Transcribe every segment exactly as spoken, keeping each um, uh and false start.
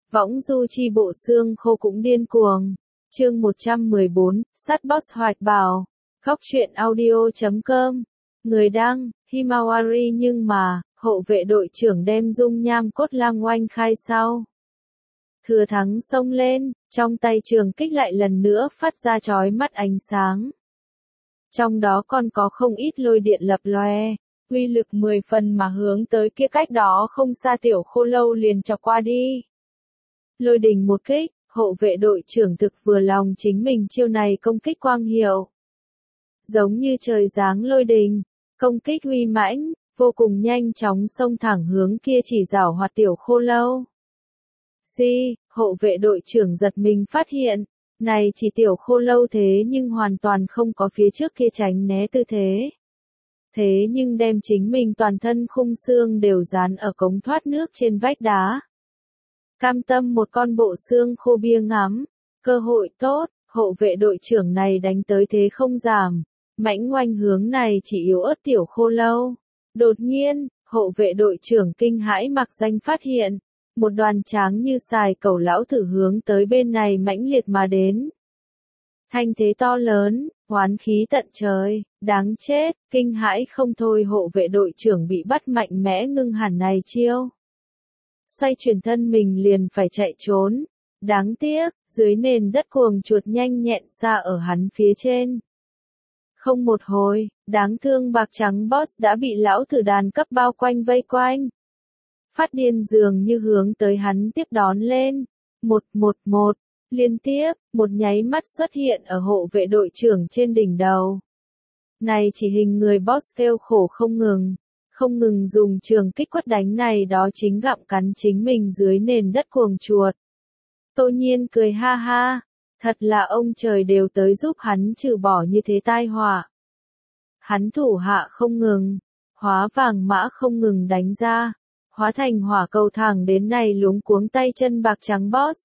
Võng du chi bộ xương khô cũng điên cuồng. Chương một trăm mười bốn, Sát Boss Hoạch Bảo. Góc truyện audio chấm com. Người đăng, Himawari nhưng mà, hộ vệ đội trưởng đem dung nham cốt lang oanh khai sau. Thừa thắng xông lên, trong tay trường kích lại lần nữa phát ra chói mắt ánh sáng. Trong đó còn có không ít lôi điện lập loè, uy lực mười phần mà hướng tới kia cách đó không xa tiểu khô lâu liền chọc qua đi. Lôi đình một kích, hộ vệ đội trưởng thực vừa lòng chính mình chiêu này công kích quang hiệu. Giống như trời giáng lôi đình, công kích uy mãnh, vô cùng nhanh chóng xông thẳng hướng kia chỉ giảo hoạt tiểu khô lâu. Di, hộ vệ đội trưởng giật mình phát hiện, này chỉ tiểu khô lâu thế nhưng hoàn toàn không có phía trước kia tránh né tư thế. Thế nhưng đem chính mình toàn thân khung xương đều dán ở cống thoát nước trên vách đá. Cam tâm một con bộ xương khô bia ngắm, cơ hội tốt, hộ vệ đội trưởng này đánh tới thế không giảm, mãnh oanh hướng này chỉ yếu ớt tiểu khô lâu. Đột nhiên, hộ vệ đội trưởng kinh hãi mặc danh phát hiện, một đoàn tráng như xài cẩu lão thử hướng tới bên này mãnh liệt mà đến. Thanh thế to lớn, oán khí tận trời, đáng chết, kinh hãi không thôi hộ vệ đội trưởng bị bắt mạnh mẽ ngưng hẳn này chiêu. Xoay chuyển thân mình liền phải chạy trốn. Đáng tiếc, dưới nền đất cuồng chuột nhanh nhẹn xa ở hắn phía trên. Không một hồi, đáng thương bạc trắng boss đã bị lão thử đàn cấp bao quanh vây quanh. Phát điên dường như hướng tới hắn tiếp đón lên. Một, một, một, liên tiếp, một nháy mắt xuất hiện ở hộ vệ đội trưởng trên đỉnh đầu. Này chỉ hình người boss kêu khổ không ngừng. Không ngừng dùng trường kích quất đánh này đó chính gặm cắn chính mình dưới nền đất cuồng chuột. Tô Nhiên cười ha ha, thật là ông trời đều tới giúp hắn trừ bỏ như thế tai họa. Hắn thủ hạ không ngừng, hóa vàng mã không ngừng đánh ra, hóa thành hỏa cầu thẳng đến này luống cuống tay chân bạc trắng boss.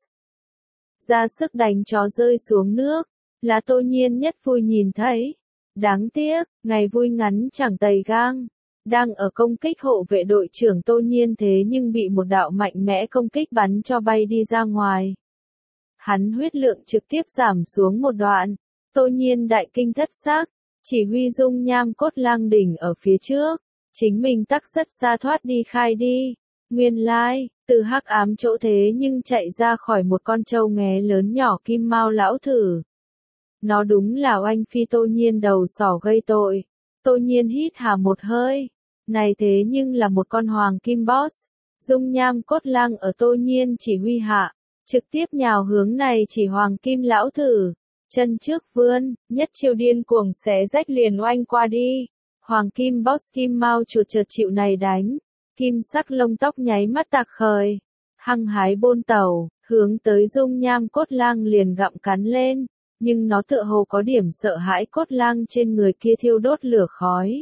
Ra sức đánh chó rơi xuống nước, là Tô Nhiên nhất vui nhìn thấy. Đáng tiếc, ngày vui ngắn chẳng tày gang. Đang ở công kích hộ vệ đội trưởng Tô Nhiên thế nhưng bị một đạo mạnh mẽ công kích bắn cho bay đi ra ngoài. Hắn huyết lượng trực tiếp giảm xuống một đoạn, Tô Nhiên đại kinh thất xác, chỉ huy dung nham cốt lang đỉnh ở phía trước, chính mình tắc rất xa thoát đi khai đi. Nguyên lai, từ hắc ám chỗ thế nhưng chạy ra khỏi một con trâu nghé lớn nhỏ kim mao lão thử. Nó đúng là oanh phi Tô Nhiên đầu sỏ gây tội. Tô Nhiên hít hà một hơi. Này thế nhưng là một con hoàng kim boss. Dung nham cốt lang ở Tô Nhiên chỉ huy hạ. Trực tiếp nhào hướng này chỉ hoàng kim lão thử. Chân trước vươn, nhất chiêu điên cuồng xé rách liền oanh qua đi. Hoàng kim boss kim mau chuột chợt chịu này đánh. Kim sắc lông tóc nháy mắt tạc khởi. Hăng hái bôn tàu, hướng tới dung nham cốt lang liền gặm cắn lên. Nhưng nó tựa hồ có điểm sợ hãi cốt lang trên người kia thiêu đốt lửa khói.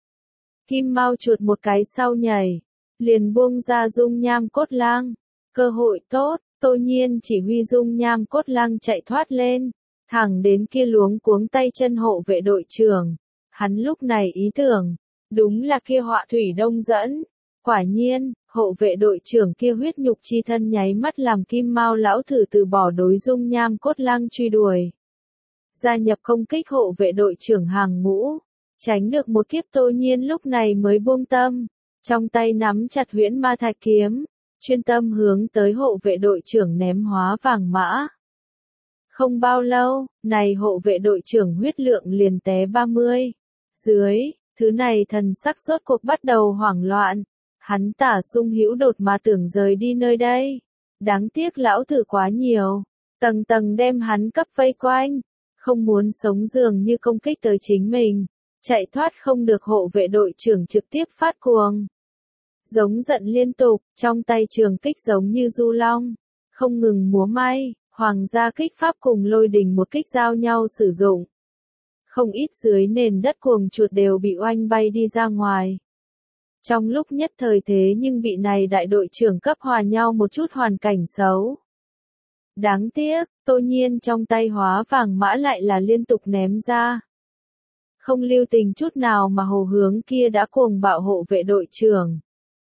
Kim mau chuột một cái sau nhảy, liền buông ra dung nham cốt lang. Cơ hội tốt, Tô Nhiên chỉ huy dung nham cốt lang chạy thoát lên, thẳng đến kia luống cuống tay chân hộ vệ đội trưởng. Hắn lúc này ý tưởng, đúng là kia họa thủy đông dẫn. Quả nhiên, hộ vệ đội trưởng kia huyết nhục chi thân nháy mắt làm kim mao lão thử từ bỏ đối dung nham cốt lang truy đuổi. Gia nhập công kích hộ vệ đội trưởng hàng ngũ, tránh được một kiếp Tô Nhiên lúc này mới buông tâm, trong tay nắm chặt huyễn ma thạch kiếm, chuyên tâm hướng tới hộ vệ đội trưởng ném hóa vàng mã. Không bao lâu, này hộ vệ đội trưởng huyết lượng liền té ba mươi. Dưới, thứ này thần sắc rốt cuộc bắt đầu hoảng loạn, hắn tả sung hữu đột mà tưởng rời đi nơi đây. Đáng tiếc lão thử quá nhiều, tầng tầng đem hắn cấp vây quanh. Không muốn sống dường như công kích tới chính mình, chạy thoát không được hộ vệ đội trưởng trực tiếp phát cuồng. Giống giận liên tục, trong tay trường kích giống như du long, không ngừng múa may, hoàng gia kích pháp cùng lôi đình một kích giao nhau sử dụng. Không ít dưới nền đất cuồng chuột đều bị oanh bay đi ra ngoài. Trong lúc nhất thời thế nhưng bị này đại đội trưởng cấp hòa nhau một chút hoàn cảnh xấu. Đáng tiếc, Tô Nhiên trong tay hóa vàng mã lại là liên tục ném ra. Không lưu tình chút nào mà hồ hướng kia đã cuồng bạo hộ vệ đội trưởng.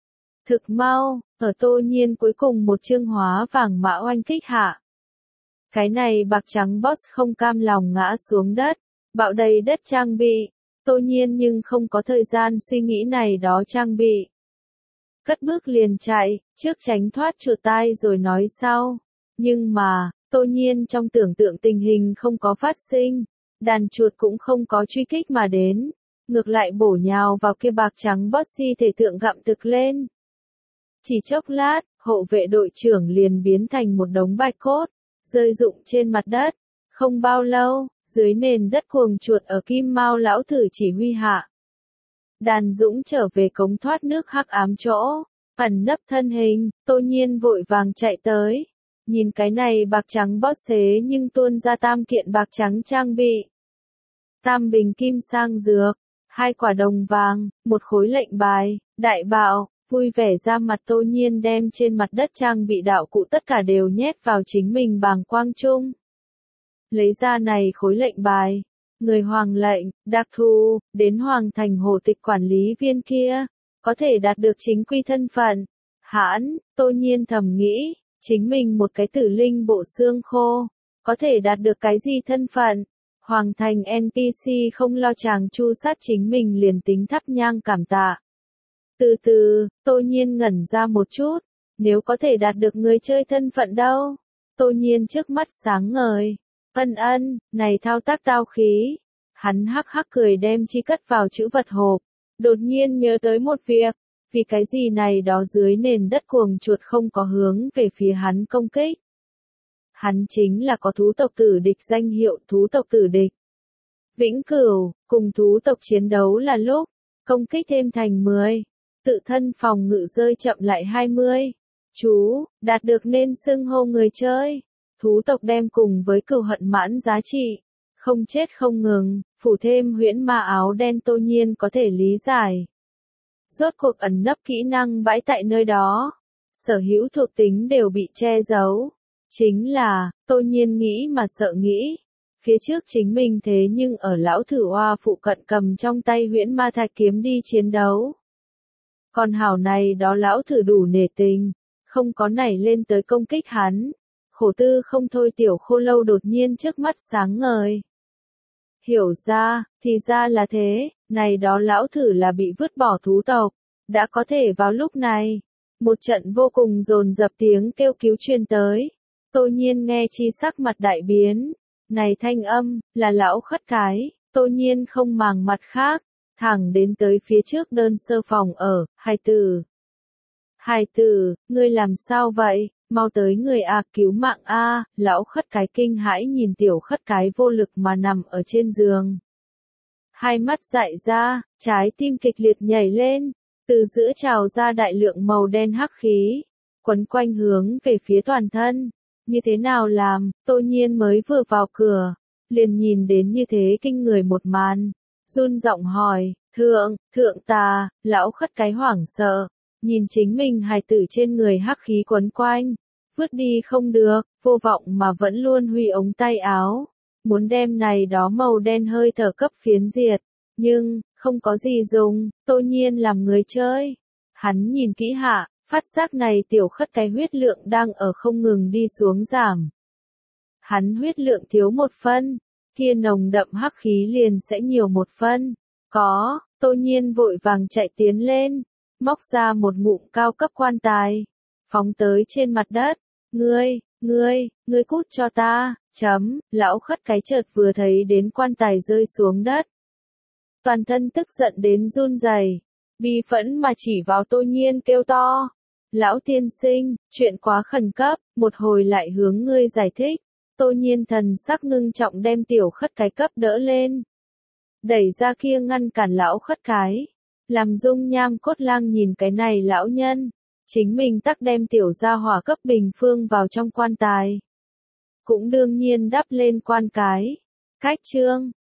Thực mau, ở Tô Nhiên cuối cùng một chương hóa vàng mã oanh kích hạ. Cái này bạc trắng boss không cam lòng ngã xuống đất, bạo đầy đất trang bị. Tô Nhiên nhưng không có thời gian suy nghĩ này đó trang bị. Cất bước liền chạy, trước tránh thoát chuột tai rồi nói sau. Nhưng mà, Tô Nhiên trong tưởng tượng tình hình không có phát sinh, đàn chuột cũng không có truy kích mà đến, ngược lại bổ nhào vào kia bạc trắng bossy thể tượng gặm thực lên. Chỉ chốc lát, hộ vệ đội trưởng liền biến thành một đống bạch cốt, rơi rụng trên mặt đất. Không bao lâu, dưới nền đất cuồng chuột ở Kim Mao lão thử chỉ huy hạ. Đàn Dũng trở về cống thoát nước hắc ám chỗ, ẩn nấp thân hình, Tô Nhiên vội vàng chạy tới. Nhìn cái này bạc trắng boss thế nhưng tuôn ra tam kiện bạc trắng trang bị. Tam bình kim sang dược, hai quả đồng vàng, một khối lệnh bài, đại bạo, vui vẻ ra mặt Tô Nhiên đem trên mặt đất trang bị đạo cụ tất cả đều nhét vào chính mình bàng quang trung. Lấy ra này khối lệnh bài, người hoàng lệnh, đặc thù, đến hoàng thành hồ tịch quản lý viên kia, có thể đạt được chính quy thân phận. Hãn, Tô Nhiên thầm nghĩ, chính mình một cái tử linh bộ xương khô, có thể đạt được cái gì thân phận. Hoàng thành en pê xê không lo chàng chu sát chính mình liền tính thắp nhang cảm tạ. Từ từ, Tô Nhiên ngẩn ra một chút, nếu có thể đạt được người chơi thân phận đâu. Tô Nhiên trước mắt sáng ngời. Ân ân, này thao tác tao khí. Hắn hắc hắc cười đem chi cất vào chữ vật hộp. Đột nhiên nhớ tới một việc. Vì cái gì này đó dưới nền đất cuồng chuột không có hướng về phía hắn công kích. Hắn chính là có thú tộc tử địch danh hiệu thú tộc tử địch. Vĩnh cửu, cùng thú tộc chiến đấu là lúc, công kích thêm thành mười. Tự thân phòng ngự rơi chậm lại hai mươi. Chú, đạt được nên xưng hô người chơi. Thú tộc đem cùng với cừu hận mãn giá trị, không chết không ngừng, phủ thêm huyễn ma áo đen Tô Nhiên có thể lý giải. Rốt cuộc ẩn nấp kỹ năng bãi tại nơi đó, sở hữu thuộc tính đều bị che giấu. Chính là, Tô Nhiên nghĩ mà sợ nghĩ, phía trước chính mình thế nhưng ở lão thử oa phụ cận cầm trong tay huyễn ma thạch kiếm đi chiến đấu. Còn hảo này đó lão thử đủ nể tình, không có nảy lên tới công kích hắn. Khổ tư không thôi tiểu khô lâu đột nhiên trước mắt sáng ngời. Hiểu ra, thì ra là thế, này đó lão thử là bị vứt bỏ thú tộc, đã có thể vào lúc này. Một trận vô cùng dồn dập tiếng kêu cứu truyền tới. Tô Nhiên nghe chi sắc mặt đại biến. Này thanh âm, là lão khất cái, Tô Nhiên không màng mặt khác, thẳng đến tới phía trước đơn sơ phòng ở, hài tử. Hài tử, ngươi làm sao vậy? Mau tới người a cứu mạng a, lão khất cái kinh hãi nhìn tiểu khất cái vô lực mà nằm ở trên giường. Hai mắt dại ra, trái tim kịch liệt nhảy lên, từ giữa trào ra đại lượng màu đen hắc khí, quấn quanh hướng về phía toàn thân. Như thế nào làm, Tô Nhiên mới vừa vào cửa, liền nhìn đến như thế kinh người một màn, run giọng hỏi, thượng, thượng tà, lão khất cái hoảng sợ, nhìn chính mình hài tử trên người hắc khí quấn quanh. Vứt đi không được, vô vọng mà vẫn luôn huy ống tay áo, muốn đem này đó màu đen hơi thở cấp phiến diệt, nhưng, không có gì dùng, Tô Nhiên làm người chơi. Hắn nhìn kỹ hạ, phát giác này tiểu khất cái huyết lượng đang ở không ngừng đi xuống giảm. Hắn huyết lượng thiếu một phân, kia nồng đậm hắc khí liền sẽ nhiều một phân. Có, Tô Nhiên vội vàng chạy tiến lên, móc ra một ngụm cao cấp quan tài, phóng tới trên mặt đất. Ngươi, ngươi, ngươi cút cho ta, chấm, lão khất cái chợt vừa thấy đến quan tài rơi xuống đất. Toàn thân tức giận đến run rẩy, bi phẫn mà chỉ vào Tô Nhiên kêu to. Lão tiên sinh, chuyện quá khẩn cấp, một hồi lại hướng ngươi giải thích. Tô Nhiên thần sắc ngưng trọng đem tiểu khất cái cấp đỡ lên. Đẩy ra kia ngăn cản lão khất cái. Làm dung nham cốt lang nhìn cái này lão nhân. Chính mình tắc đem tiểu gia hỏa cấp bình phương vào trong quan tài. Cũng đương nhiên đắp lên quan cái. Cách chương.